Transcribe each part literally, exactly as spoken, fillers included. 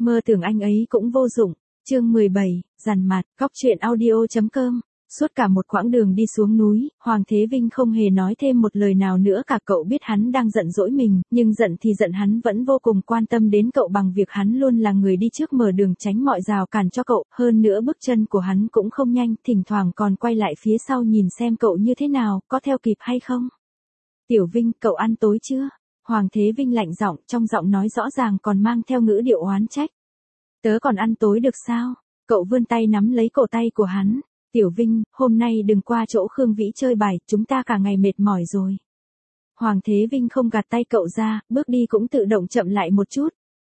Mơ tưởng anh ấy cũng vô dụng. Chương mười bảy, dằn mặt, góc truyện audio.com. Suốt cả một quãng đường đi xuống núi, Hoàng Thế Vinh không hề nói thêm một lời nào nữa cả. Cậu biết hắn đang giận dỗi mình, nhưng giận thì giận, hắn vẫn vô cùng quan tâm đến cậu bằng việc hắn luôn là người đi trước mở đường tránh mọi rào cản cho cậu. Hơn nữa bước chân của hắn cũng không nhanh, thỉnh thoảng còn quay lại phía sau nhìn xem cậu như thế nào, có theo kịp hay không. Tiểu Vinh, cậu ăn tối chưa? Hoàng Thế Vinh lạnh giọng, trong giọng nói rõ ràng còn mang theo ngữ điệu oán trách. Tớ còn ăn tối được sao? Cậu vươn tay nắm lấy cổ tay của hắn. Tiểu Vinh, hôm nay đừng qua chỗ Khương Vĩ chơi bài, chúng ta cả ngày mệt mỏi rồi. Hoàng Thế Vinh không gạt tay cậu ra, bước đi cũng tự động chậm lại một chút.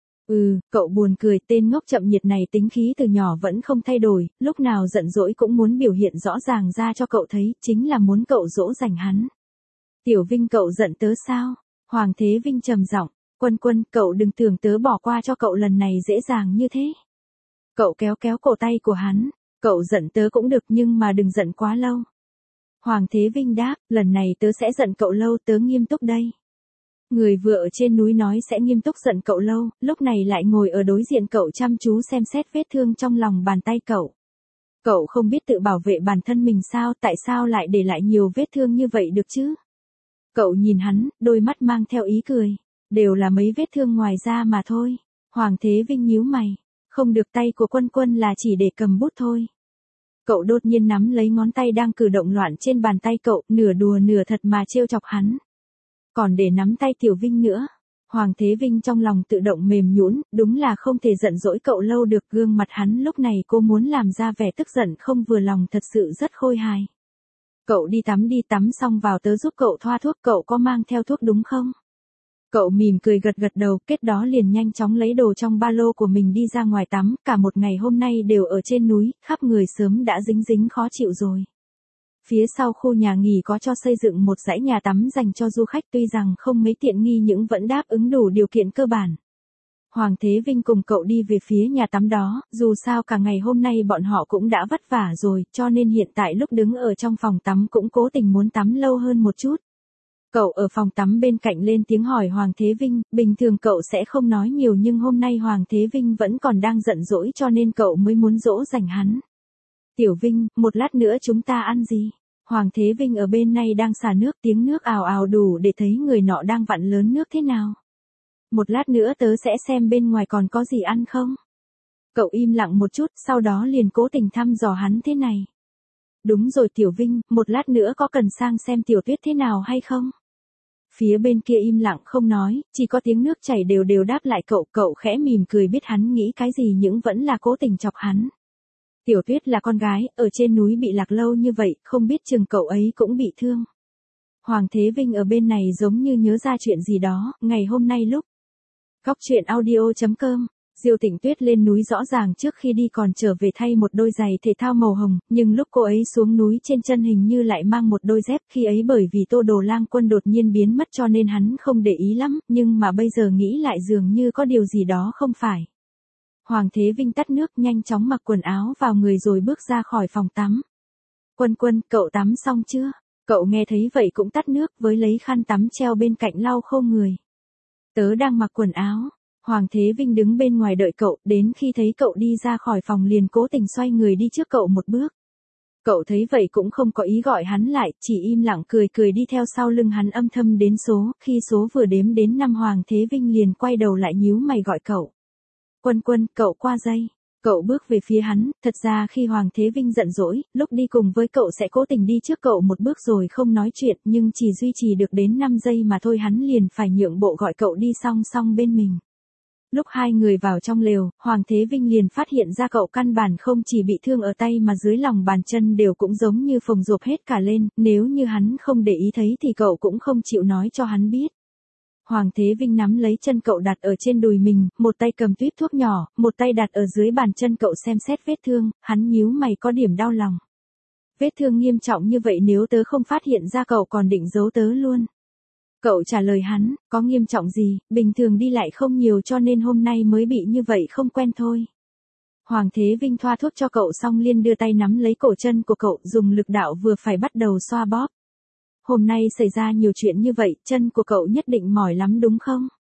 Ừ, cậu buồn cười, tên ngốc chậm nhiệt này tính khí từ nhỏ vẫn không thay đổi, lúc nào giận dỗi cũng muốn biểu hiện rõ ràng ra cho cậu thấy, chính là muốn cậu dỗ dành hắn. Tiểu Vinh, cậu giận tớ sao? Hoàng Thế Vinh trầm giọng, Quân Quân, cậu đừng tưởng tớ bỏ qua cho cậu lần này dễ dàng như thế. Cậu kéo kéo cổ tay của hắn, cậu giận tớ cũng được nhưng mà đừng giận quá lâu. Hoàng Thế Vinh đáp, lần này tớ sẽ giận cậu lâu, tớ nghiêm túc đây. Người vừa ở trên núi nói sẽ nghiêm túc giận cậu lâu, lúc này lại ngồi ở đối diện cậu chăm chú xem xét vết thương trong lòng bàn tay cậu. Cậu không biết tự bảo vệ bản thân mình sao, tại sao lại để lại nhiều vết thương như vậy được chứ? Cậu nhìn hắn, đôi mắt mang theo ý cười. Đều là mấy vết thương ngoài da mà thôi. Hoàng Thế Vinh nhíu mày. Không được, tay của Quân Quân là chỉ để cầm bút thôi. Cậu đột nhiên nắm lấy ngón tay đang cử động loạn trên bàn tay cậu, nửa đùa nửa thật mà trêu chọc hắn. Còn để nắm tay Tiểu Vinh nữa. Hoàng Thế Vinh trong lòng tự động mềm nhũn, đúng là không thể giận dỗi cậu lâu được. Gương mặt hắn lúc này cô muốn làm ra vẻ tức giận không vừa lòng thật sự rất khôi hài. Cậu đi tắm đi, tắm xong vào tớ giúp cậu thoa thuốc, cậu có mang theo thuốc đúng không? Cậu mỉm cười gật gật đầu, kết đó liền nhanh chóng lấy đồ trong ba lô của mình đi ra ngoài tắm, cả một ngày hôm nay đều ở trên núi, khắp người sớm đã dính dính khó chịu rồi. Phía sau khu nhà nghỉ có cho xây dựng một dãy nhà tắm dành cho du khách, tuy rằng không mấy tiện nghi nhưng vẫn đáp ứng đủ điều kiện cơ bản. Hoàng Thế Vinh cùng cậu đi về phía nhà tắm đó, dù sao cả ngày hôm nay bọn họ cũng đã vất vả rồi, cho nên hiện tại lúc đứng ở trong phòng tắm cũng cố tình muốn tắm lâu hơn một chút. Cậu ở phòng tắm bên cạnh lên tiếng hỏi Hoàng Thế Vinh, bình thường cậu sẽ không nói nhiều nhưng hôm nay Hoàng Thế Vinh vẫn còn đang giận dỗi cho nên cậu mới muốn dỗ dành hắn. Tiểu Vinh, một lát nữa chúng ta ăn gì? Hoàng Thế Vinh ở bên này đang xả nước, tiếng nước ào ào đủ để thấy người nọ đang vặn lớn nước thế nào. Một lát nữa tớ sẽ xem bên ngoài còn có gì ăn không? Cậu im lặng một chút, sau đó liền cố tình thăm dò hắn thế này. Đúng rồi Tiểu Vinh, một lát nữa có cần sang xem Tiểu Tuyết thế nào hay không? Phía bên kia im lặng không nói, chỉ có tiếng nước chảy đều đều đáp lại cậu. Cậu khẽ mỉm cười, biết hắn nghĩ cái gì nhưng vẫn là cố tình chọc hắn. Tiểu Tuyết là con gái, ở trên núi bị lạc lâu như vậy, không biết chừng cậu ấy cũng bị thương. Hoàng Thế Vinh ở bên này giống như nhớ ra chuyện gì đó, ngày hôm nay lúc góc truyện audio.com, Diêu Tĩnh Tuyết lên núi rõ ràng trước khi đi còn trở về thay một đôi giày thể thao màu hồng, nhưng lúc cô ấy xuống núi trên chân hình như lại mang một đôi dép, khi ấy bởi vì Tô Đồ Lang Quân đột nhiên biến mất cho nên hắn không để ý lắm, nhưng mà bây giờ nghĩ lại dường như có điều gì đó không phải. Hoàng Thế Vinh tắt nước, nhanh chóng mặc quần áo vào người rồi bước ra khỏi phòng tắm. Quân Quân, cậu tắm xong chưa? Cậu nghe thấy vậy cũng tắt nước với lấy khăn tắm treo bên cạnh lau khô người. Tớ đang mặc quần áo. Hoàng Thế Vinh đứng bên ngoài đợi cậu, đến khi thấy cậu đi ra khỏi phòng liền cố tình xoay người đi trước cậu một bước. Cậu thấy vậy cũng không có ý gọi hắn lại, chỉ im lặng cười cười đi theo sau lưng hắn âm thầm đến số, khi số vừa đếm đến năm Hoàng Thế Vinh liền quay đầu lại nhíu mày gọi cậu. Quân Quân, cậu qua đây. Cậu bước về phía hắn, thật ra khi Hoàng Thế Vinh giận dỗi, lúc đi cùng với cậu sẽ cố tình đi trước cậu một bước rồi không nói chuyện, nhưng chỉ duy trì được đến năm giây mà thôi hắn liền phải nhượng bộ gọi cậu đi song song bên mình. Lúc hai người vào trong lều, Hoàng Thế Vinh liền phát hiện ra cậu căn bản không chỉ bị thương ở tay mà dưới lòng bàn chân đều cũng giống như phồng rộp hết cả lên, nếu như hắn không để ý thấy thì cậu cũng không chịu nói cho hắn biết. Hoàng Thế Vinh nắm lấy chân cậu đặt ở trên đùi mình, một tay cầm tuyết thuốc nhỏ, một tay đặt ở dưới bàn chân cậu xem xét vết thương, hắn nhíu mày có điểm đau lòng. Vết thương nghiêm trọng như vậy nếu tớ không phát hiện ra cậu còn định giấu tớ luôn. Cậu trả lời hắn, có nghiêm trọng gì, bình thường đi lại không nhiều cho nên hôm nay mới bị như vậy không quen thôi. Hoàng Thế Vinh thoa thuốc cho cậu xong liền đưa tay nắm lấy cổ chân của cậu dùng lực đạo vừa phải bắt đầu xoa bóp. Hôm nay xảy ra nhiều chuyện như vậy, chân của cậu nhất định mỏi lắm đúng không?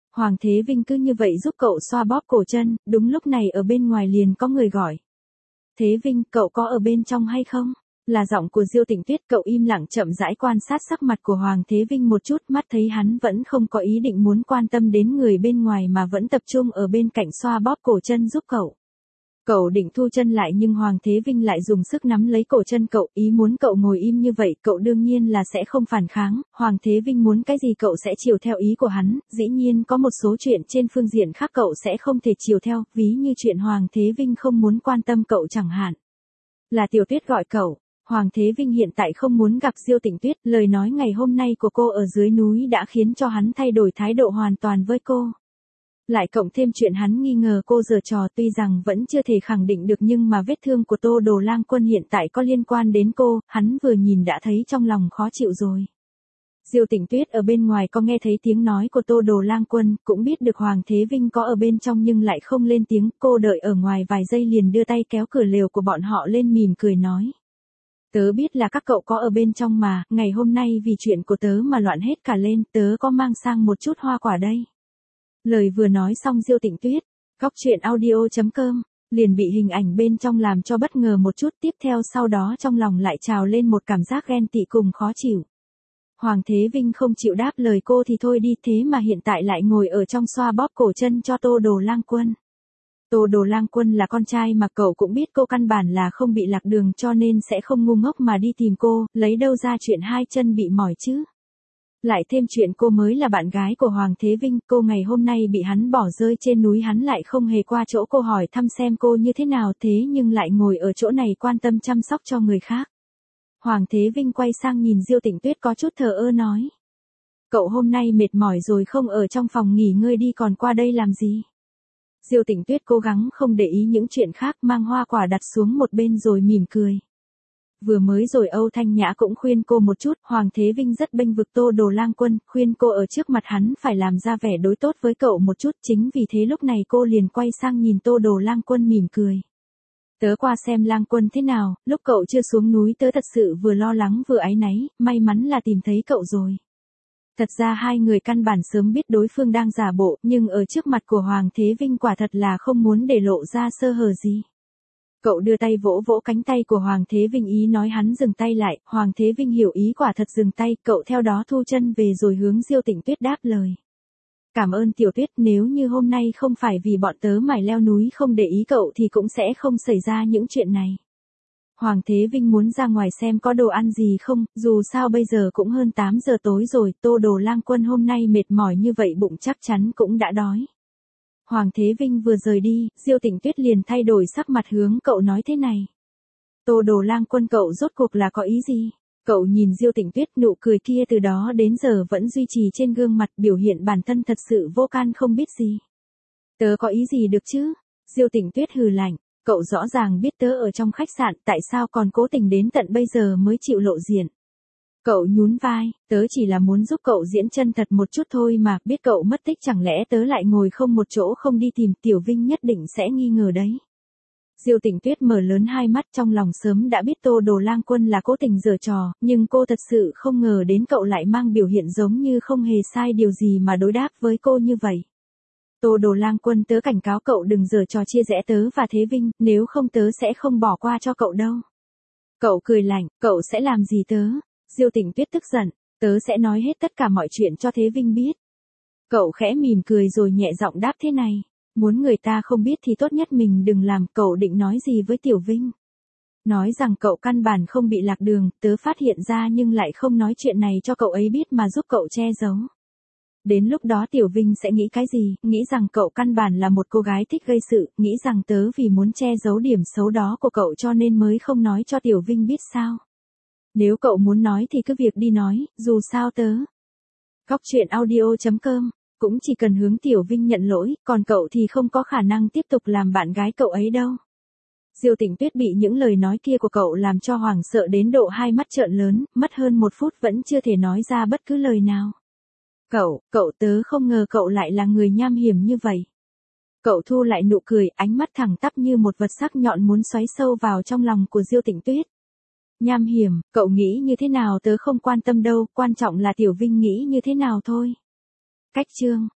Hoàng Thế Vinh cứ như vậy giúp cậu xoa bóp cổ chân, đúng lúc này ở bên ngoài liền có người gọi. Thế Vinh, cậu có ở bên trong hay không? Là giọng của Diêu Tịnh Tuyết. Cậu im lặng chậm rãi quan sát sắc mặt của Hoàng Thế Vinh một chút, mắt thấy hắn vẫn không có ý định muốn quan tâm đến người bên ngoài mà vẫn tập trung ở bên cạnh xoa bóp cổ chân giúp cậu. Cậu định thu chân lại nhưng Hoàng Thế Vinh lại dùng sức nắm lấy cổ chân cậu, ý muốn cậu ngồi im như vậy, cậu đương nhiên là sẽ không phản kháng, Hoàng Thế Vinh muốn cái gì cậu sẽ chiều theo ý của hắn, dĩ nhiên có một số chuyện trên phương diện khác cậu sẽ không thể chiều theo, ví như chuyện Hoàng Thế Vinh không muốn quan tâm cậu chẳng hạn. Là Tiểu Tuyết gọi cậu. Hoàng Thế Vinh hiện tại không muốn gặp Diêu Tịnh Tuyết, lời nói ngày hôm nay của cô ở dưới núi đã khiến cho hắn thay đổi thái độ hoàn toàn với cô. Lại cộng thêm chuyện hắn nghi ngờ cô giở trò, tuy rằng vẫn chưa thể khẳng định được nhưng mà vết thương của Tô Đồ Lang Quân hiện tại có liên quan đến cô, hắn vừa nhìn đã thấy trong lòng khó chịu rồi. Diêu Tịnh Tuyết ở bên ngoài có nghe thấy tiếng nói của Tô Đồ Lang Quân, cũng biết được Hoàng Thế Vinh có ở bên trong nhưng lại không lên tiếng, cô đợi ở ngoài vài giây liền đưa tay kéo cửa lều của bọn họ lên mỉm cười nói. Tớ biết là các cậu có ở bên trong mà, ngày hôm nay vì chuyện của tớ mà loạn hết cả lên, tớ có mang sang một chút hoa quả đây. Lời vừa nói xong Diêu Tịnh Tuyết, góc truyện audio chấm com, liền bị hình ảnh bên trong làm cho bất ngờ một chút, tiếp theo sau đó trong lòng lại trào lên một cảm giác ghen tị cùng khó chịu. Hoàng Thế Vinh không chịu đáp lời cô thì thôi đi, thế mà hiện tại lại ngồi ở trong xoa bóp cổ chân cho Tô Đồ Lang Quân. Tô Đồ Lang Quân là con trai mà cậu cũng biết cô căn bản là không bị lạc đường cho nên sẽ không ngu ngốc mà đi tìm cô, lấy đâu ra chuyện hai chân bị mỏi chứ. Lại thêm chuyện cô mới là bạn gái của Hoàng Thế Vinh, cô ngày hôm nay bị hắn bỏ rơi trên núi hắn lại không hề qua chỗ cô hỏi thăm xem cô như thế nào thế nhưng lại ngồi ở chỗ này quan tâm chăm sóc cho người khác. Hoàng Thế Vinh quay sang nhìn Diêu Tịnh Tuyết có chút thờ ơ nói. Cậu hôm nay mệt mỏi rồi không ở trong phòng nghỉ ngơi đi còn qua đây làm gì? Diêu Tịnh Tuyết cố gắng không để ý những chuyện khác mang hoa quả đặt xuống một bên rồi mỉm cười. Vừa mới rồi Âu Thanh Nhã cũng khuyên cô một chút, Hoàng Thế Vinh rất bênh vực Tô Đồ Lang Quân, khuyên cô ở trước mặt hắn phải làm ra vẻ đối tốt với cậu một chút, chính vì thế lúc này cô liền quay sang nhìn Tô Đồ Lang Quân mỉm cười. Tớ qua xem Lang Quân thế nào, lúc cậu chưa xuống núi tớ thật sự vừa lo lắng vừa áy náy, may mắn là tìm thấy cậu rồi. Thật ra hai người căn bản sớm biết đối phương đang giả bộ, nhưng ở trước mặt của Hoàng Thế Vinh quả thật là không muốn để lộ ra sơ hở gì. Cậu đưa tay vỗ vỗ cánh tay của Hoàng Thế Vinh ý nói hắn dừng tay lại, Hoàng Thế Vinh hiểu ý quả thật dừng tay, cậu theo đó thu chân về rồi hướng Diêu Tịnh Tuyết đáp lời. Cảm ơn Tiểu Tuyết, nếu như hôm nay không phải vì bọn tớ mải leo núi không để ý cậu thì cũng sẽ không xảy ra những chuyện này. Hoàng Thế Vinh muốn ra ngoài xem có đồ ăn gì không, dù sao bây giờ cũng hơn tám giờ tối rồi, Tô Đồ Lang Quân hôm nay mệt mỏi như vậy bụng chắc chắn cũng đã đói. Hoàng Thế Vinh vừa rời đi, Diêu Tịnh Tuyết liền thay đổi sắc mặt hướng cậu nói thế này. Tô Đồ Lang Quân cậu rốt cuộc là có ý gì? Cậu nhìn Diêu Tịnh Tuyết nụ cười kia từ đó đến giờ vẫn duy trì trên gương mặt biểu hiện bản thân thật sự vô can không biết gì. Tớ có ý gì được chứ? Diêu Tịnh Tuyết hừ lạnh. Cậu rõ ràng biết tớ ở trong khách sạn, tại sao còn cố tình đến tận bây giờ mới chịu lộ diện. Cậu nhún vai, tớ chỉ là muốn giúp cậu diễn chân thật một chút thôi mà, biết cậu mất tích chẳng lẽ tớ lại ngồi không một chỗ không đi tìm, Tiểu Vinh nhất định sẽ nghi ngờ đấy. Diêu Tịnh Tuyết mở lớn hai mắt trong lòng sớm đã biết Tô Đồ Lang Quân là cố tình giở trò, nhưng cô thật sự không ngờ đến cậu lại mang biểu hiện giống như không hề sai điều gì mà đối đáp với cô như vậy. Tô Đồ Lang Quân tớ cảnh cáo cậu đừng giở trò chia rẽ tớ và Thế Vinh, nếu không tớ sẽ không bỏ qua cho cậu đâu. Cậu cười lạnh, cậu sẽ làm gì tớ? Diêu Tịnh Tuyết tức giận, tớ sẽ nói hết tất cả mọi chuyện cho Thế Vinh biết. Cậu khẽ mỉm cười rồi nhẹ giọng đáp thế này, muốn người ta không biết thì tốt nhất mình đừng làm, cậu định nói gì với Tiểu Vinh? Nói rằng cậu căn bản không bị lạc đường, tớ phát hiện ra nhưng lại không nói chuyện này cho cậu ấy biết mà giúp cậu che giấu. Đến lúc đó Tiểu Vinh sẽ nghĩ cái gì, nghĩ rằng cậu căn bản là một cô gái thích gây sự, nghĩ rằng tớ vì muốn che giấu điểm xấu đó của cậu cho nên mới không nói cho Tiểu Vinh biết sao. Nếu cậu muốn nói thì cứ việc đi nói, dù sao tớ. Góc truyện audio chấm com, cũng chỉ cần hướng Tiểu Vinh nhận lỗi, còn cậu thì không có khả năng tiếp tục làm bạn gái cậu ấy đâu. Diêu Tịnh Tuyết bị những lời nói kia của cậu làm cho hoảng sợ đến độ hai mắt trợn lớn, mất hơn một phút vẫn chưa thể nói ra bất cứ lời nào. Cậu, cậu tớ không ngờ cậu lại là người nham hiểm như vậy. Cậu thu lại nụ cười, ánh mắt thẳng tắp như một vật sắc nhọn muốn xoáy sâu vào trong lòng của Diêu Tịnh Tuyết. Nham hiểm, cậu nghĩ như thế nào tớ không quan tâm đâu, quan trọng là Tiểu Vinh nghĩ như thế nào thôi. Cách chương.